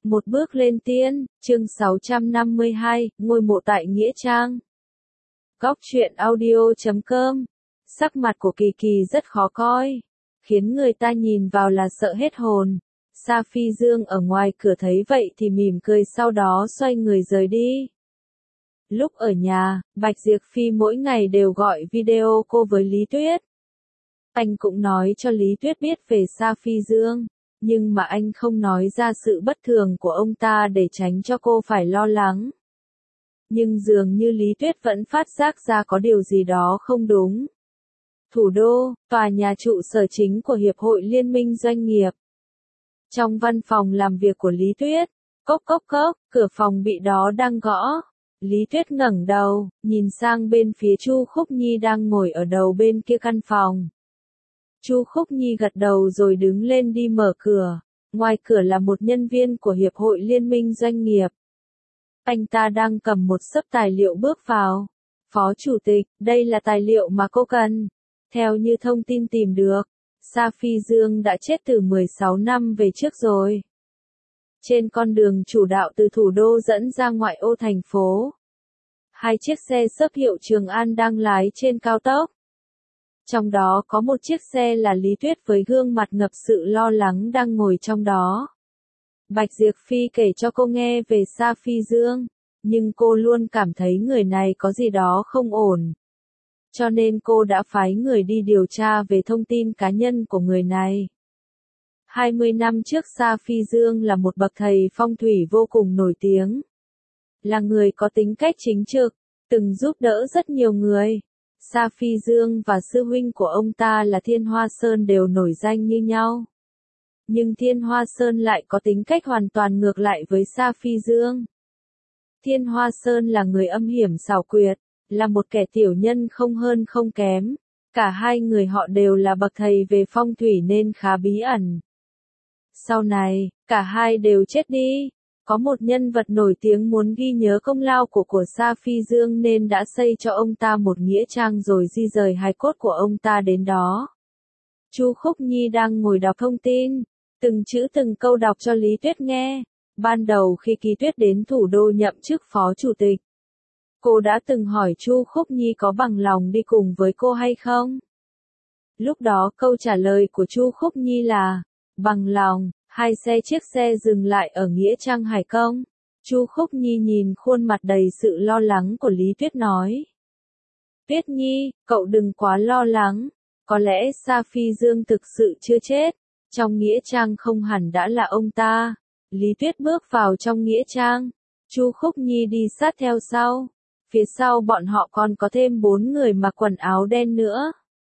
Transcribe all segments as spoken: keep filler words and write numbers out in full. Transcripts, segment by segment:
Một bước lên tiên, chương sáu trăm năm mươi hai, ngôi mộ tại Nghĩa Trang. Góc truyện audio chấm com. Sắc mặt của Kỳ Kỳ rất khó coi, khiến người ta nhìn vào là sợ hết hồn. Sa Phi Dương ở ngoài cửa thấy vậy thì mỉm cười, sau đó xoay người rời đi. Lúc ở nhà, Bạch Diệp Phi mỗi ngày đều gọi video cô với Lý Tuyết. Anh cũng nói cho Lý Tuyết biết về Sa Phi Dương, nhưng mà anh không nói ra sự bất thường của ông ta để tránh cho cô phải lo lắng. Nhưng dường như Lý Tuyết vẫn phát giác ra có điều gì đó không đúng. Thủ đô, tòa nhà trụ sở chính của Hiệp hội Liên minh Doanh nghiệp. Trong văn phòng làm việc của Lý Tuyết, cốc cốc cốc, cửa phòng bị đó đang gõ. Lý Tuyết ngẩng đầu, nhìn sang bên phía Chu Khúc Nhi đang ngồi ở đầu bên kia căn phòng. Chu Khúc Nhi gật đầu rồi đứng lên đi mở cửa. Ngoài cửa là một nhân viên của Hiệp hội Liên minh Doanh nghiệp. Anh ta đang cầm một xấp tài liệu bước vào. Phó Chủ tịch, đây là tài liệu mà cô cần. Theo như thông tin tìm được, Sa Phi Dương đã chết từ mười sáu năm về trước rồi. Trên con đường chủ đạo từ thủ đô dẫn ra ngoại ô thành phố, hai chiếc xe xấp hiệu Trường An đang lái trên cao tốc. Trong đó có một chiếc xe là Lý Tuyết với gương mặt ngập sự lo lắng đang ngồi trong đó. Bạch Diệp Phi kể cho cô nghe về Sa Phi Dương, nhưng cô luôn cảm thấy người này có gì đó không ổn. Cho nên cô đã phái người đi điều tra về thông tin cá nhân của người này. hai mươi năm trước Sa Phi Dương là một bậc thầy phong thủy vô cùng nổi tiếng. Là người có tính cách chính trực, từng giúp đỡ rất nhiều người. Sa Phi Dương và sư huynh của ông ta là Thiên Hoa Sơn đều nổi danh như nhau. Nhưng Thiên Hoa Sơn lại có tính cách hoàn toàn ngược lại với Sa Phi Dương. Thiên Hoa Sơn là người âm hiểm xảo quyệt, là một kẻ tiểu nhân không hơn không kém. Cả hai người họ đều là bậc thầy về phong thủy nên khá bí ẩn. Sau này, cả hai đều chết đi. Có một nhân vật nổi tiếng muốn ghi nhớ công lao của của Sa Phi Dương nên đã xây cho ông ta một nghĩa trang rồi di rời hài cốt của ông ta đến đó. Chu Khúc Nhi đang ngồi đọc thông tin, từng chữ từng câu đọc cho Lý Tuyết nghe. Ban đầu khi Kỳ Tuyết đến thủ đô nhậm chức phó chủ tịch, cô đã từng hỏi Chu Khúc Nhi có bằng lòng đi cùng với cô hay không. Lúc đó câu trả lời của Chu Khúc Nhi là bằng lòng. Hai xe chiếc xe dừng lại ở Nghĩa Trang Hải Công. Chu Khúc Nhi nhìn khuôn mặt đầy sự lo lắng của Lý Tuyết nói. Tuyết Nhi, cậu đừng quá lo lắng. Có lẽ Sa Phi Dương thực sự chưa chết. Trong Nghĩa Trang không hẳn đã là ông ta. Lý Tuyết bước vào trong Nghĩa Trang. Chu Khúc Nhi đi sát theo sau. Phía sau bọn họ còn có thêm bốn người mặc quần áo đen nữa.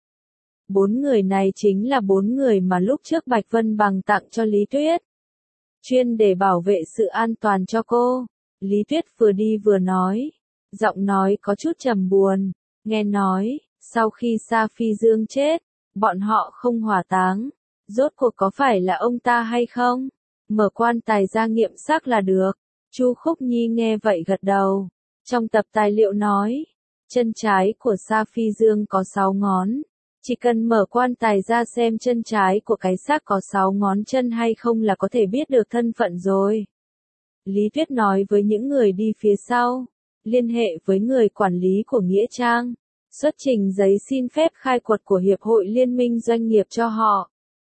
Bốn người này chính là bốn người mà lúc trước Bạch Vân Bằng tặng cho Lý Tuyết. Chuyên để bảo vệ sự an toàn cho cô. Lý Tuyết vừa đi vừa nói. Giọng nói có chút trầm buồn. Nghe nói, sau khi Sa Phi Dương chết, bọn họ không hỏa táng. Rốt cuộc có phải là ông ta hay không? Mở quan tài ra nghiệm xác là được. Chu Khúc Nhi nghe vậy gật đầu. Trong tập tài liệu nói, chân trái của Sa Phi Dương có sáu ngón. Chỉ cần mở quan tài ra xem chân trái của cái xác có sáu ngón chân hay không là có thể biết được thân phận rồi. Lý Tuyết nói với những người đi phía sau, liên hệ với người quản lý của Nghĩa Trang, xuất trình giấy xin phép khai quật của Hiệp hội Liên minh Doanh nghiệp cho họ.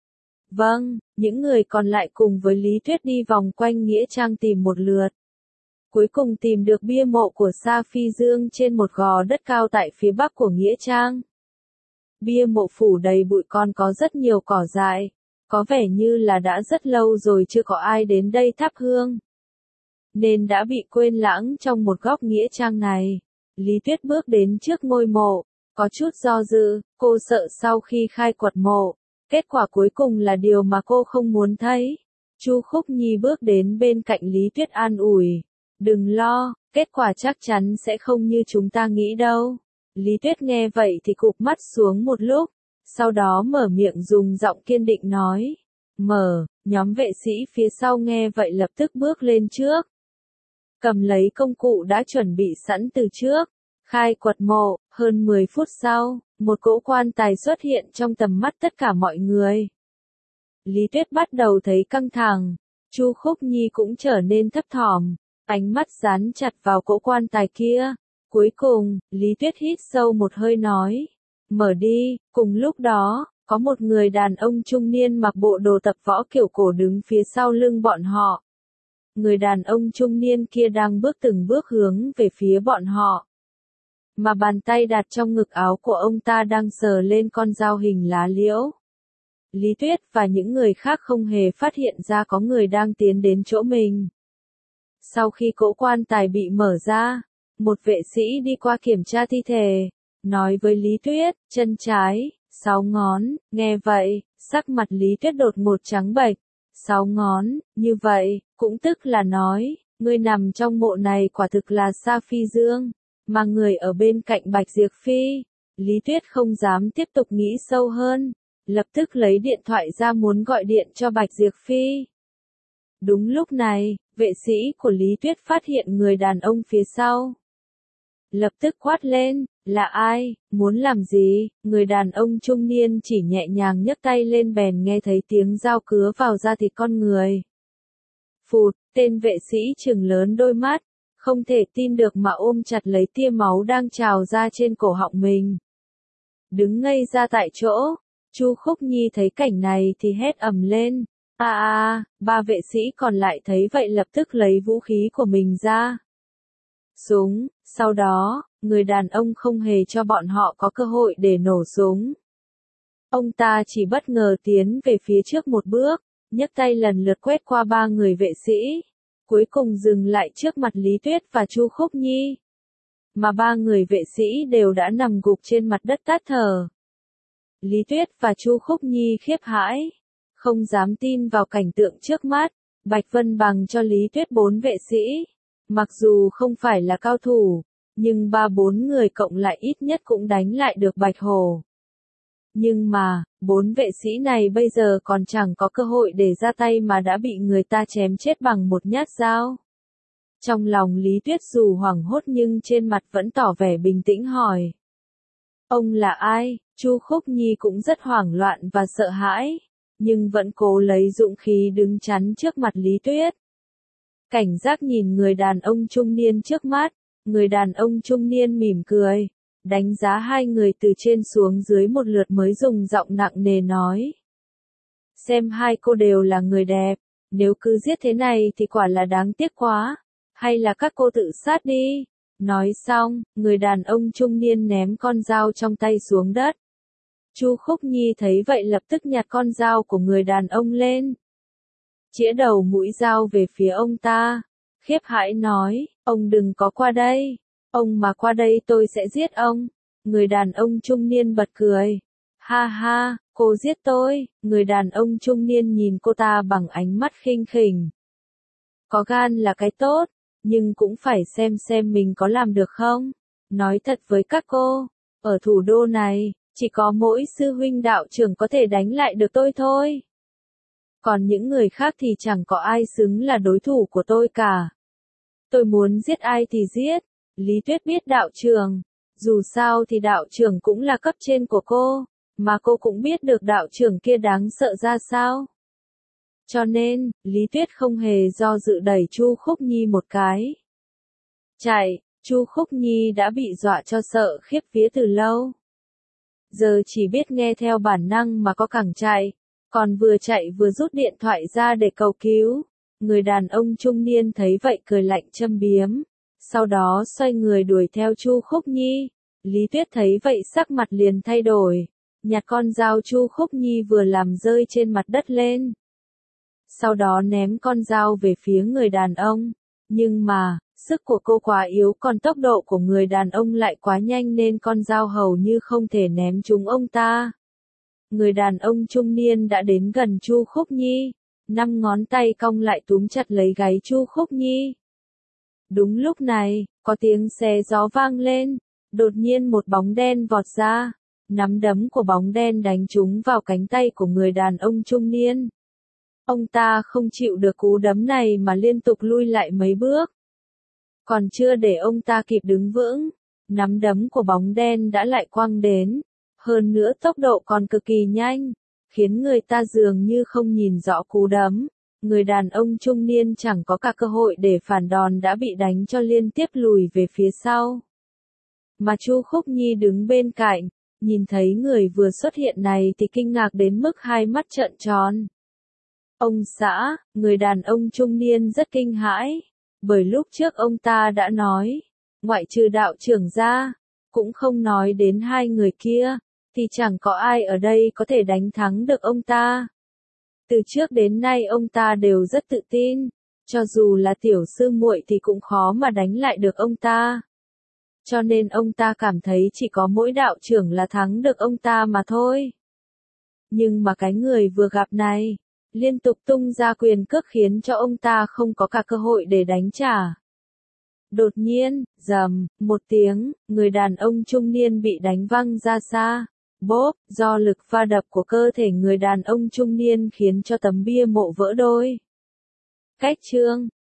Vâng, những người còn lại cùng với Lý Tuyết đi vòng quanh Nghĩa Trang tìm một lượt. Cuối cùng tìm được bia mộ của Sa Phi Dương trên một gò đất cao tại phía bắc của Nghĩa Trang. Bia mộ phủ đầy bụi, còn có rất nhiều cỏ dại, có vẻ như là đã rất lâu rồi chưa có ai đến đây thắp hương, nên đã bị quên lãng trong một góc Nghĩa Trang này. Lý Tuyết bước đến trước ngôi mộ, có chút do dự, cô sợ sau khi khai quật mộ, kết quả cuối cùng là điều mà cô không muốn thấy. Chu Khúc Nhi bước đến bên cạnh Lý Tuyết an ủi, đừng lo, kết quả chắc chắn sẽ không như chúng ta nghĩ đâu. Lý Tuyết nghe vậy thì cụp mắt xuống một lúc, sau đó mở miệng dùng giọng kiên định nói. Mở, nhóm vệ sĩ phía sau nghe vậy lập tức bước lên trước. Cầm lấy công cụ đã chuẩn bị sẵn từ trước. Khai quật mộ, hơn mười phút sau, một cỗ quan tài xuất hiện trong tầm mắt tất cả mọi người. Lý Tuyết bắt đầu thấy căng thẳng. Chu Khúc Nhi cũng trở nên thấp thỏm, ánh mắt dán chặt vào cỗ quan tài kia. Cuối cùng, Lý Tuyết hít sâu một hơi nói, mở đi. Cùng lúc đó, có một người đàn ông trung niên mặc bộ đồ tập võ kiểu cổ đứng phía sau lưng bọn họ. Người đàn ông trung niên kia đang bước từng bước hướng về phía bọn họ. Mà bàn tay đặt trong ngực áo của ông ta đang sờ lên con dao hình lá liễu. Lý Tuyết và những người khác không hề phát hiện ra có người đang tiến đến chỗ mình. Sau khi cỗ quan tài bị mở ra, một vệ sĩ đi qua kiểm tra thi thể, nói với Lý Tuyết, chân trái, sáu ngón. Nghe vậy, sắc mặt Lý Tuyết đột ngột trắng bệch. Sáu ngón, như vậy, cũng tức là nói, người nằm trong mộ này quả thực là Sa Phi Dương, mà người ở bên cạnh Bạch Diệp Phi. Lý Tuyết không dám tiếp tục nghĩ sâu hơn, lập tức lấy điện thoại ra muốn gọi điện cho Bạch Diệp Phi. Đúng lúc này, vệ sĩ của Lý Tuyết phát hiện người đàn ông phía sau. Lập tức quát lên, là ai, muốn làm gì? Người đàn ông trung niên chỉ nhẹ nhàng nhấc tay lên bèn nghe thấy tiếng dao cứa vào da thịt con người. Phụt, tên vệ sĩ trừng lớn đôi mắt, không thể tin được mà ôm chặt lấy tia máu đang trào ra trên cổ họng mình. Đứng ngây ra tại chỗ, Chu Khúc Nhi thấy cảnh này thì hét ầm lên. A a, ba vệ sĩ còn lại thấy vậy lập tức lấy vũ khí của mình ra. Súng, sau đó, người đàn ông không hề cho bọn họ có cơ hội để nổ súng. Ông ta chỉ bất ngờ tiến về phía trước một bước, nhấc tay lần lượt quét qua ba người vệ sĩ, cuối cùng dừng lại trước mặt Lý Tuyết và Chu Khúc Nhi. Mà ba người vệ sĩ đều đã nằm gục trên mặt đất tắt thở. Lý Tuyết và Chu Khúc Nhi khiếp hãi, không dám tin vào cảnh tượng trước mắt. Bạch Vân bằng cho Lý Tuyết bốn vệ sĩ. Mặc dù không phải là cao thủ, nhưng ba bốn người cộng lại ít nhất cũng đánh lại được Bạch Hổ. Nhưng mà, bốn vệ sĩ này bây giờ còn chẳng có cơ hội để ra tay mà đã bị người ta chém chết bằng một nhát dao. Trong lòng Lý Tuyết dù hoảng hốt nhưng trên mặt vẫn tỏ vẻ bình tĩnh hỏi. Ông là ai? Chu Khúc Nhi cũng rất hoảng loạn và sợ hãi, nhưng vẫn cố lấy dũng khí đứng chắn trước mặt Lý Tuyết. Cảnh giác nhìn người đàn ông trung niên trước mắt, người đàn ông trung niên mỉm cười, đánh giá hai người từ trên xuống dưới một lượt mới dùng giọng nặng nề nói. Xem hai cô đều là người đẹp, nếu cứ giết thế này thì quả là đáng tiếc quá, hay là các cô tự sát đi. Nói xong, người đàn ông trung niên ném con dao trong tay xuống đất. Chu Khúc Nhi thấy vậy lập tức nhặt con dao của người đàn ông lên. Chĩa đầu mũi dao về phía ông ta, khiếp hãi nói, ông đừng có qua đây, ông mà qua đây tôi sẽ giết ông. Người đàn ông trung niên bật cười, ha ha, cô giết tôi. Người đàn ông trung niên nhìn cô ta bằng ánh mắt khinh khỉnh. Có gan là cái tốt, nhưng cũng phải xem xem mình có làm được không. Nói thật với các cô, ở thủ đô này, chỉ có mỗi sư huynh đạo trưởng có thể đánh lại được tôi thôi. Còn những người khác thì chẳng có ai xứng là đối thủ của tôi cả. Tôi muốn giết ai thì giết. Lý Tuyết biết đạo trưởng, dù sao thì đạo trưởng cũng là cấp trên của cô, mà cô cũng biết được đạo trưởng kia đáng sợ ra sao. Cho nên, Lý Tuyết không hề do dự đẩy Chu Khúc Nhi một cái. Chạy, Chu Khúc Nhi đã bị dọa cho sợ khiếp vía từ lâu. Giờ chỉ biết nghe theo bản năng mà có cẳng chạy, còn vừa chạy vừa rút điện thoại ra để cầu cứu. Người đàn ông trung niên thấy vậy cười lạnh châm biếm, sau đó xoay người đuổi theo Chu Khúc Nhi. Lý Tuyết thấy vậy sắc mặt liền thay đổi, nhặt con dao Chu Khúc Nhi vừa làm rơi trên mặt đất lên. Sau đó ném con dao về phía người đàn ông, nhưng mà, sức của cô quá yếu còn tốc độ của người đàn ông lại quá nhanh nên con dao hầu như không thể ném trúng ông ta. Người đàn ông trung niên đã đến gần Chu Khúc Nhi, năm ngón tay cong lại túm chặt lấy gáy Chu Khúc Nhi. Đúng lúc này, có tiếng xé gió vang lên, đột nhiên một bóng đen vọt ra, nắm đấm của bóng đen đánh trúng vào cánh tay của người đàn ông trung niên. Ông ta không chịu được cú đấm này mà liên tục lui lại mấy bước. Còn chưa để ông ta kịp đứng vững, nắm đấm của bóng đen đã lại quăng đến, hơn nữa tốc độ còn cực kỳ nhanh, khiến người ta dường như không nhìn rõ cú đấm. người đàn ông trung niên chẳng có cả cơ hội để phản đòn đã bị đánh cho liên tiếp lùi về phía sau. Mà Chu Khúc Nhi đứng bên cạnh, nhìn thấy người vừa xuất hiện này thì kinh ngạc đến mức hai mắt trợn tròn. Ông xã, người đàn ông trung niên rất kinh hãi, bởi lúc trước ông ta đã nói, ngoại trừ đạo trưởng ra, cũng không nói đến hai người kia, thì chẳng có ai ở đây có thể đánh thắng được ông ta. Từ trước đến nay ông ta đều rất tự tin, cho dù là tiểu sư muội thì cũng khó mà đánh lại được ông ta. Cho nên ông ta cảm thấy chỉ có mỗi đạo trưởng là thắng được ông ta mà thôi. Nhưng mà cái người vừa gặp này, liên tục tung ra quyền cước khiến cho ông ta không có cả cơ hội để đánh trả. Đột nhiên, rầm, một tiếng, người đàn ông trung niên bị đánh văng ra xa. Bốp, do lực va đập của cơ thể người đàn ông trung niên khiến cho tấm bia mộ vỡ đôi. Cách chương